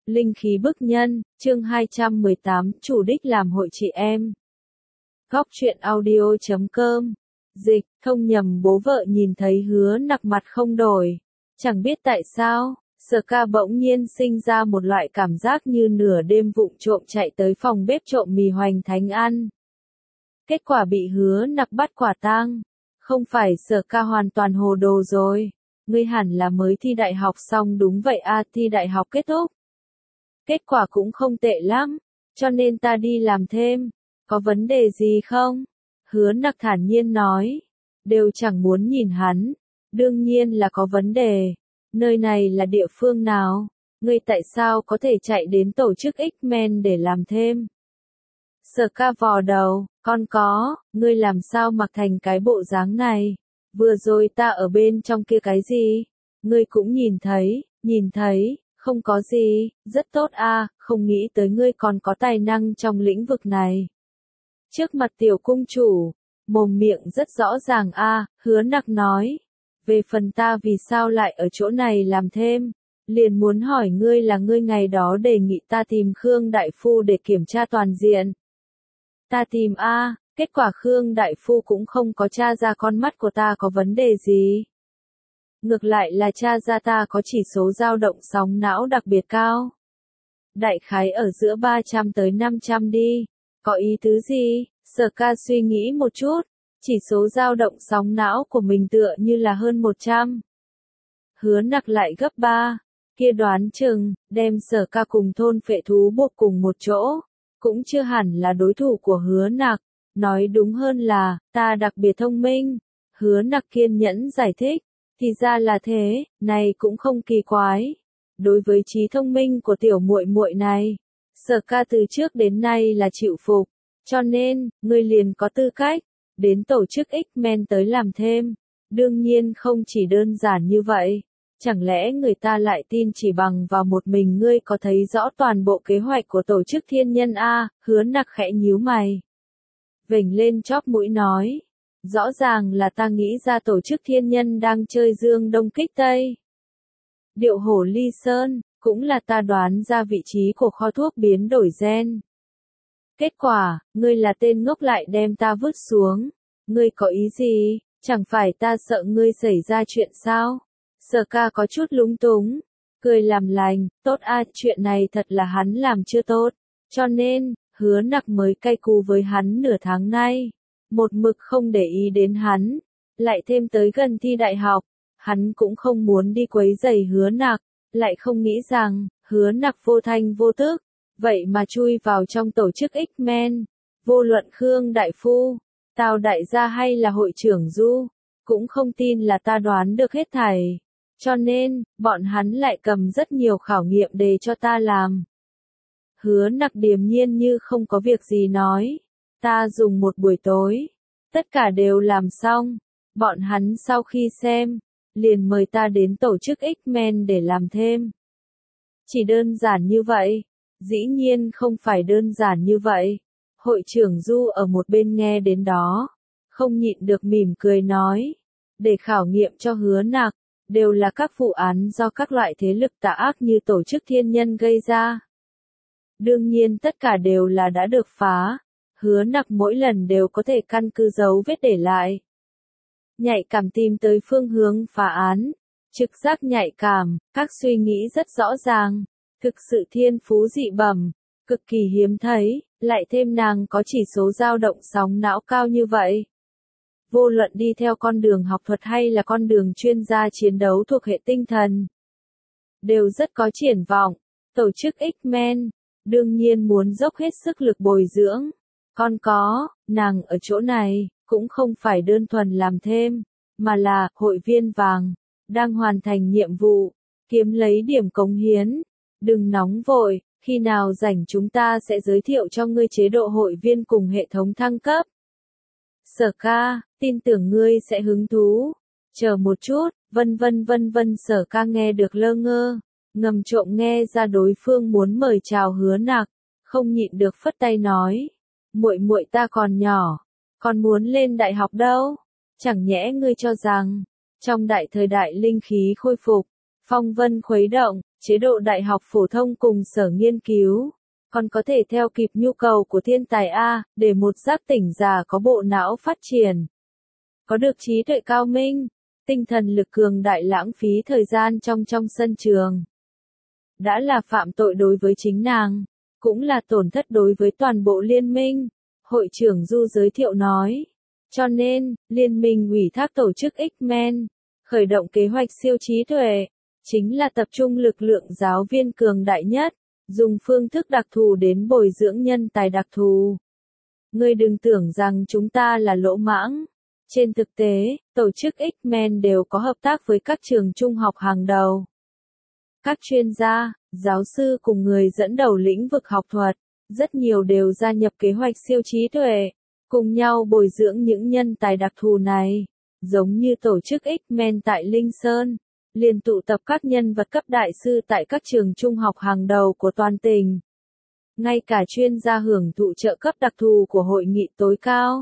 Linh khí bức nhân, chương 218, chủ đích làm hội chị em. Góc truyện audio.com. Dịch, không nhầm bố vợ nhìn thấy Hứa Nặc mặt không đổi. Chẳng biết tại sao, Sở Ca bỗng nhiên sinh ra một loại cảm giác như nửa đêm vụng trộm chạy tới phòng bếp trộm mì hoành thánh ăn. Kết quả bị Hứa Nặc bắt quả tang. Không phải Sở Ca hoàn toàn hồ đồ rồi. Ngươi hẳn là mới thi đại học xong đúng vậy à, thi đại học kết thúc. Kết quả cũng không tệ lắm, cho nên ta đi làm thêm, có vấn đề gì không? Hứa Nặc thản nhiên nói, đều chẳng muốn nhìn hắn, đương nhiên là có vấn đề, nơi này là địa phương nào, ngươi tại sao có thể chạy đến tổ chức X-Men để làm thêm? Sở Ca vò đầu, con có, ngươi làm sao mặc thành cái bộ dáng này, vừa rồi ta ở bên trong kia cái gì, ngươi cũng nhìn thấy. Không có gì, rất tốt a, không nghĩ tới ngươi còn có tài năng trong lĩnh vực này. Trước mặt tiểu cung chủ, mồm miệng rất rõ ràng a, Hứa Nặc nói. Về phần ta vì sao lại ở chỗ này làm thêm, liền muốn hỏi ngươi là ngươi ngày đó đề nghị ta tìm Khương Đại Phu để kiểm tra toàn diện. Ta tìm a, kết quả Khương Đại Phu cũng không có tra ra con mắt của ta có vấn đề gì. Ngược lại là cha ra ta có chỉ số dao động sóng não đặc biệt cao. Đại khái ở giữa 300 tới 500 đi. Có ý tứ gì? Sở Ca suy nghĩ một chút. Chỉ số dao động sóng não của mình tựa như là hơn 100. Hứa Nặc lại gấp 3. Kia đoán chừng, đem Sở Ca cùng thôn phệ thú buộc cùng một chỗ. Cũng chưa hẳn là đối thủ của Hứa Nặc. Nói đúng hơn là, ta đặc biệt thông minh. Hứa Nặc kiên nhẫn giải thích. Thì ra là thế, này cũng không kỳ quái. Đối với trí thông minh của tiểu muội muội này, Sở Ca từ trước đến nay là chịu phục, cho nên, ngươi liền có tư cách đến tổ chức X-Men tới làm thêm. Đương nhiên không chỉ đơn giản như vậy. Chẳng lẽ người ta lại tin chỉ bằng vào một mình ngươi có thấy rõ toàn bộ kế hoạch của tổ chức thiên nhân a? Hứa Nặc khẽ nhíu mày, vểnh lên chóp mũi nói. Rõ ràng là ta nghĩ ra tổ chức thiên nhân đang chơi dương đông kích tây. Điệu hổ ly sơn, cũng là ta đoán ra vị trí của kho thuốc biến đổi gen. Kết quả, ngươi là tên ngốc lại đem ta vứt xuống. Ngươi có ý gì, chẳng phải ta sợ ngươi xảy ra chuyện sao? Sở Ca có chút lúng túng, cười làm lành, tốt a, chuyện này thật là hắn làm chưa tốt. Cho nên, Hứa Nặc mới cay cú với hắn nửa tháng nay. Một mực không để ý đến hắn, lại thêm tới gần thi đại học, hắn cũng không muốn đi quấy rầy Hứa Nặc, lại không nghĩ rằng, Hứa Nặc vô thanh vô tức, vậy mà chui vào trong tổ chức X-Men, vô luận Khương Đại Phu, Tào Đại gia hay là hội trưởng Du, cũng không tin là ta đoán được hết thảy, cho nên, bọn hắn lại cầm rất nhiều khảo nghiệm để cho ta làm. Hứa Nặc điềm nhiên như không có việc gì nói. Ta dùng một buổi tối, tất cả đều làm xong, bọn hắn sau khi xem, liền mời ta đến tổ chức X-Men để làm thêm. Chỉ đơn giản như vậy, dĩ nhiên không phải đơn giản như vậy. Hội trưởng Du ở một bên nghe đến đó, không nhịn được mỉm cười nói, để khảo nghiệm cho Hứa Nặc, đều là các vụ án do các loại thế lực tà ác như tổ chức thiên nhân gây ra. Đương nhiên tất cả đều là đã được phá. Hứa Nặc mỗi lần đều có thể căn cứ dấu vết để lại. Nhạy cảm tìm tới phương hướng phá án. Trực giác nhạy cảm, các suy nghĩ rất rõ ràng. Thực sự thiên phú dị bẩm, cực kỳ hiếm thấy, lại thêm nàng có chỉ số dao động sóng não cao như vậy. Vô luận đi theo con đường học thuật hay là con đường chuyên gia chiến đấu thuộc hệ tinh thần, đều rất có triển vọng. Tổ chức X-Men, đương nhiên muốn dốc hết sức lực bồi dưỡng. Còn có, nàng ở chỗ này, cũng không phải đơn thuần làm thêm, mà là, hội viên vàng, đang hoàn thành nhiệm vụ, kiếm lấy điểm cống hiến. Đừng nóng vội, khi nào rảnh chúng ta sẽ giới thiệu cho ngươi chế độ hội viên cùng hệ thống thăng cấp. Sở Ca, tin tưởng ngươi sẽ hứng thú. Chờ một chút, vân vân Sở Ca nghe được lơ ngơ, ngầm trộm nghe ra đối phương muốn mời chào Hứa Nặc, không nhịn được phất tay nói. Muội muội ta còn nhỏ, còn muốn lên đại học đâu, chẳng nhẽ ngươi cho rằng, trong đại thời đại linh khí khôi phục, phong vân khuấy động, chế độ đại học phổ thông cùng sở nghiên cứu, còn có thể theo kịp nhu cầu của thiên tài A, để một giác tỉnh giả có bộ não phát triển, có được trí tuệ cao minh, tinh thần lực cường đại lãng phí thời gian trong sân trường. Đã là phạm tội đối với chính nàng, cũng là tổn thất đối với toàn bộ liên minh, hội trưởng Du giới thiệu nói. Cho nên, liên minh ủy thác tổ chức X-Men, khởi động kế hoạch siêu trí tuệ, chính là tập trung lực lượng giáo viên cường đại nhất, dùng phương thức đặc thù đến bồi dưỡng nhân tài đặc thù. Ngươi đừng tưởng rằng chúng ta là lỗ mãng. Trên thực tế, tổ chức X-Men đều có hợp tác với các trường trung học hàng đầu. Các chuyên gia, giáo sư cùng người dẫn đầu lĩnh vực học thuật, rất nhiều đều gia nhập kế hoạch siêu trí tuệ, cùng nhau bồi dưỡng những nhân tài đặc thù này, giống như tổ chức X-Men tại Linh Sơn, liền tụ tập các nhân vật cấp đại sư tại các trường trung học hàng đầu của toàn tỉnh. Ngay cả chuyên gia hưởng thụ trợ cấp đặc thù của hội nghị tối cao.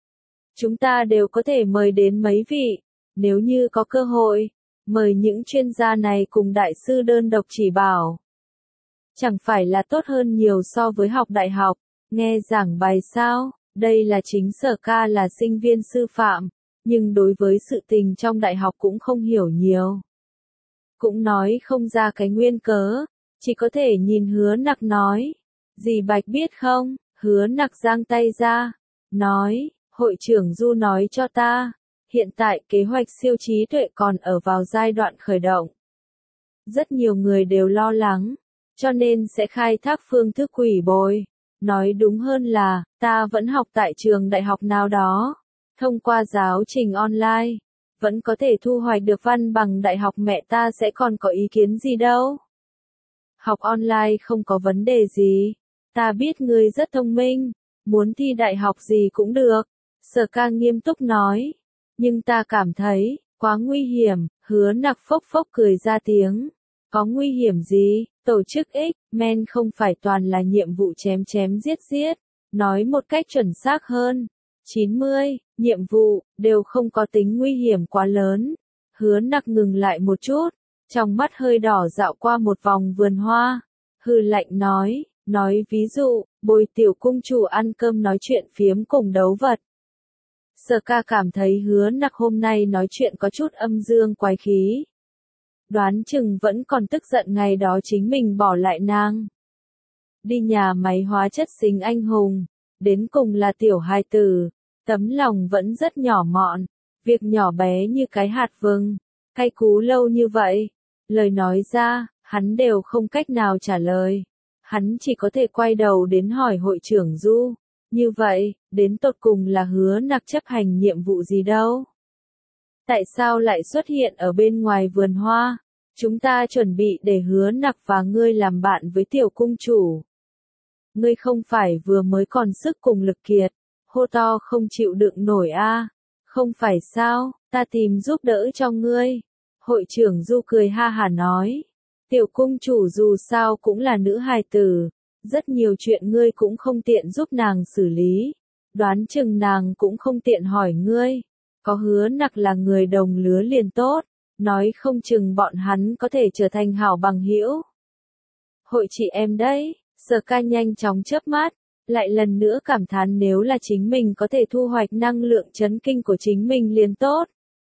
Chúng ta đều có thể mời đến mấy vị, nếu như có cơ hội, mời những chuyên gia này cùng đại sư đơn độc chỉ bảo. Chẳng phải là tốt hơn nhiều so với học đại học, nghe giảng bài sao, đây là chính Sở Ca là sinh viên sư phạm, nhưng đối với sự tình trong đại học cũng không hiểu nhiều. Cũng nói không ra cái nguyên cớ, chỉ có thể nhìn Hứa Nặc nói. Dì Bạch biết không, Hứa Nặc giang tay ra, nói, hội trưởng Du nói cho ta, hiện tại kế hoạch siêu trí tuệ còn ở vào giai đoạn khởi động. Rất nhiều người đều lo lắng, cho nên sẽ khai thác phương thức quỷ bồi. Nói đúng hơn là, ta vẫn học tại trường đại học nào đó, thông qua giáo trình online, vẫn có thể thu hoạch được văn bằng đại học, mẹ ta sẽ còn có ý kiến gì đâu. Học online không có vấn đề gì, ta biết ngươi rất thông minh, muốn thi đại học gì cũng được, Sở Ca nghiêm túc nói, nhưng ta cảm thấy, quá nguy hiểm, Hứa Nặc phốc phốc cười ra tiếng. Có nguy hiểm gì, tổ chức X-Men không phải toàn là nhiệm vụ chém chém giết giết, nói một cách chuẩn xác hơn, 90, nhiệm vụ, đều không có tính nguy hiểm quá lớn. Hứa Nặc ngừng lại một chút, trong mắt hơi đỏ dạo qua một vòng vườn hoa, hừ lạnh nói ví dụ, bồi tiểu cung chủ ăn cơm nói chuyện phiếm cùng đấu vật. Sở Ca cảm thấy Hứa Nặc hôm nay nói chuyện có chút âm dương quái khí. Đoán chừng vẫn còn tức giận ngày đó chính mình bỏ lại nàng. Đi nhà máy hóa chất sinh anh hùng, đến cùng là tiểu hài tử, tấm lòng vẫn rất nhỏ mọn, việc nhỏ bé như cái hạt vừng, cay cú lâu như vậy, lời nói ra, hắn đều không cách nào trả lời. Hắn chỉ có thể quay đầu đến hỏi hội trưởng Du, như vậy, đến tột cùng là Hứa Nặc chấp hành nhiệm vụ gì đâu? Tại sao lại xuất hiện ở bên ngoài vườn hoa? Chúng ta chuẩn bị để Hứa Nặc và ngươi làm bạn với tiểu cung chủ. Ngươi không phải vừa mới còn sức cùng lực kiệt, hô to không chịu đựng nổi a? Không phải sao, ta tìm giúp đỡ cho ngươi. Hội trưởng Du cười ha hả nói. Tiểu cung chủ dù sao cũng là nữ hài tử, rất nhiều chuyện ngươi cũng không tiện giúp nàng xử lý. Đoán chừng nàng cũng không tiện hỏi ngươi. Có Hứa Nặc là người đồng lứa liền tốt, nói không chừng bọn hắn có thể trở thành hảo bằng hữu. Hội chị em đấy, Sở Ca nhanh chóng chớp mắt, lại lần nữa cảm thán nếu là chính mình có thể thu hoạch năng lượng chấn kinh của chính mình liền tốt.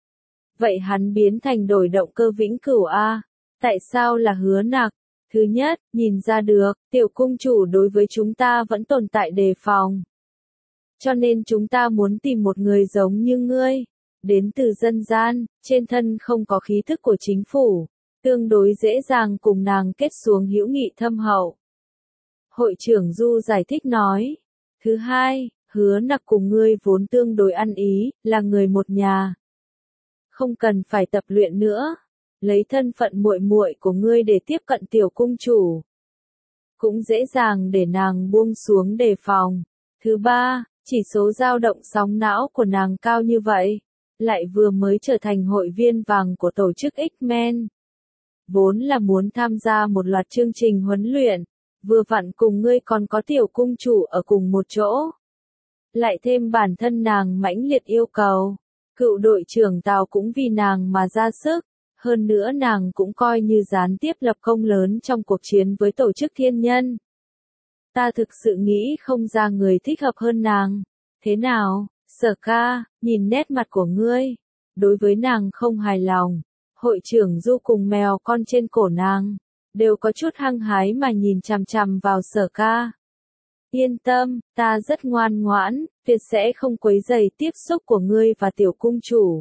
Vậy hắn biến thành đổi động cơ vĩnh cửu a? Tại sao là Hứa Nặc? Thứ nhất, nhìn ra được, tiểu cung chủ đối với chúng ta vẫn tồn tại đề phòng. Cho nên chúng ta muốn tìm một người giống như ngươi, đến từ dân gian, trên thân không có khí thức của chính phủ, tương đối dễ dàng cùng nàng kết xuống hữu nghị thâm hậu. Hội trưởng Du giải thích nói. Thứ hai, Hứa Nặc cùng ngươi vốn tương đối ăn ý, là người một nhà. Không cần phải tập luyện nữa, lấy thân phận muội muội của ngươi để tiếp cận tiểu cung chủ. Cũng dễ dàng để nàng buông xuống đề phòng. Thứ ba, chỉ số dao động sóng não của nàng cao như vậy, lại vừa mới trở thành hội viên vàng của tổ chức X-Men. Vốn là muốn tham gia một loạt chương trình huấn luyện, vừa vặn cùng ngươi còn có tiểu cung chủ ở cùng một chỗ. Lại thêm bản thân nàng mãnh liệt yêu cầu, cựu đội trưởng Tào cũng vì nàng mà ra sức, Hơn nữa nàng cũng coi như gián tiếp lập công lớn trong cuộc chiến với tổ chức thiên nhân. Ta thực sự nghĩ không ra người thích hợp hơn nàng. Thế nào, Sở ca, nhìn nét mặt của ngươi. Đối với nàng không hài lòng. Hội trưởng Du cùng mèo con trên cổ nàng đều có chút hăng hái mà nhìn chằm chằm vào Sở ca. Yên tâm, ta rất ngoan ngoãn, tuyệt sẽ không quấy rầy tiếp xúc của ngươi và tiểu cung chủ.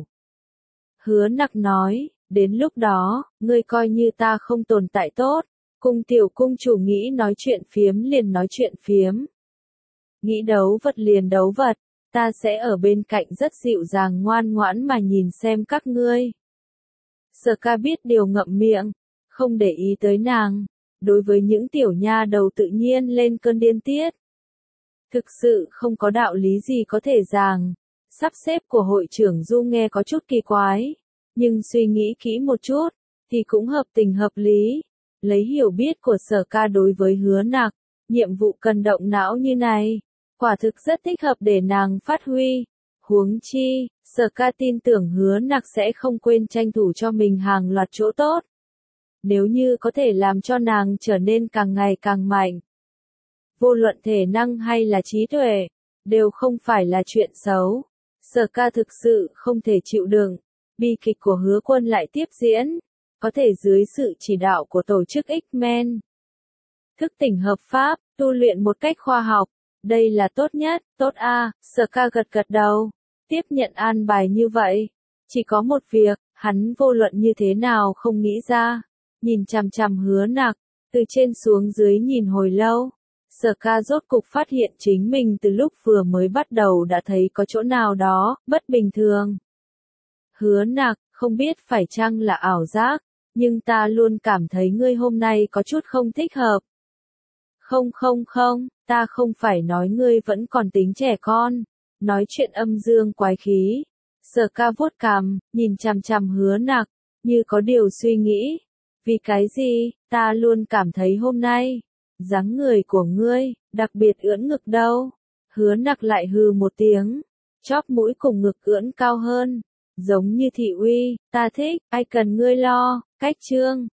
Hứa Nặc nói, đến lúc đó, ngươi coi như ta không tồn tại tốt, cùng tiểu cung chủ nghĩ nói chuyện phiếm liền nói chuyện phiếm. Nghĩ đấu vật liền đấu vật, ta sẽ ở bên cạnh rất dịu dàng ngoan ngoãn mà nhìn xem các ngươi. Sở ca biết điều ngậm miệng, không để ý tới nàng, đối với những tiểu nha đầu tự nhiên lên cơn điên tiết. Thực sự không có đạo lý gì có thể giảng, sắp xếp của hội trưởng Du nghe có chút kỳ quái, nhưng suy nghĩ kỹ một chút, thì cũng hợp tình hợp lý. Lấy hiểu biết của Sở ca đối với Hứa Nặc, nhiệm vụ cần động não như này, quả thực rất thích hợp để nàng phát huy. Huống chi, Sở ca tin tưởng Hứa Nặc sẽ không quên tranh thủ cho mình hàng loạt chỗ tốt. Nếu như có thể làm cho nàng trở nên càng ngày càng mạnh, vô luận thể năng hay là trí tuệ, đều không phải là chuyện xấu. Sở ca thực sự không thể chịu đựng, bi kịch của Hứa Quân lại tiếp diễn, có thể dưới sự chỉ đạo của tổ chức X-Men. Thức tỉnh hợp pháp, tu luyện một cách khoa học, đây là tốt nhất, tốt a. Sở ca gật gật đầu, tiếp nhận an bài như vậy. Chỉ có một việc, hắn vô luận như thế nào không nghĩ ra, nhìn chằm chằm Hứa Nặc, từ trên xuống dưới nhìn hồi lâu. Sở ca rốt cục phát hiện chính mình từ lúc vừa mới bắt đầu đã thấy có chỗ nào đó bất bình thường. Hứa Nặc, không biết phải chăng là ảo giác, nhưng ta luôn cảm thấy ngươi hôm nay có chút không thích hợp. Không, ta không phải nói ngươi vẫn còn tính trẻ con, nói chuyện âm dương quái khí. Sở ca vuốt cằm, nhìn chằm chằm Hứa Nặc, như có điều suy nghĩ. Vì cái gì, ta luôn cảm thấy hôm nay, dáng người của ngươi, đặc biệt ưỡn ngực đâu. Hứa Nặc lại hừ một tiếng, chóp mũi cùng ngực ưỡn cao hơn, giống như thị uy, ta thích, ai cần ngươi lo, cách chương.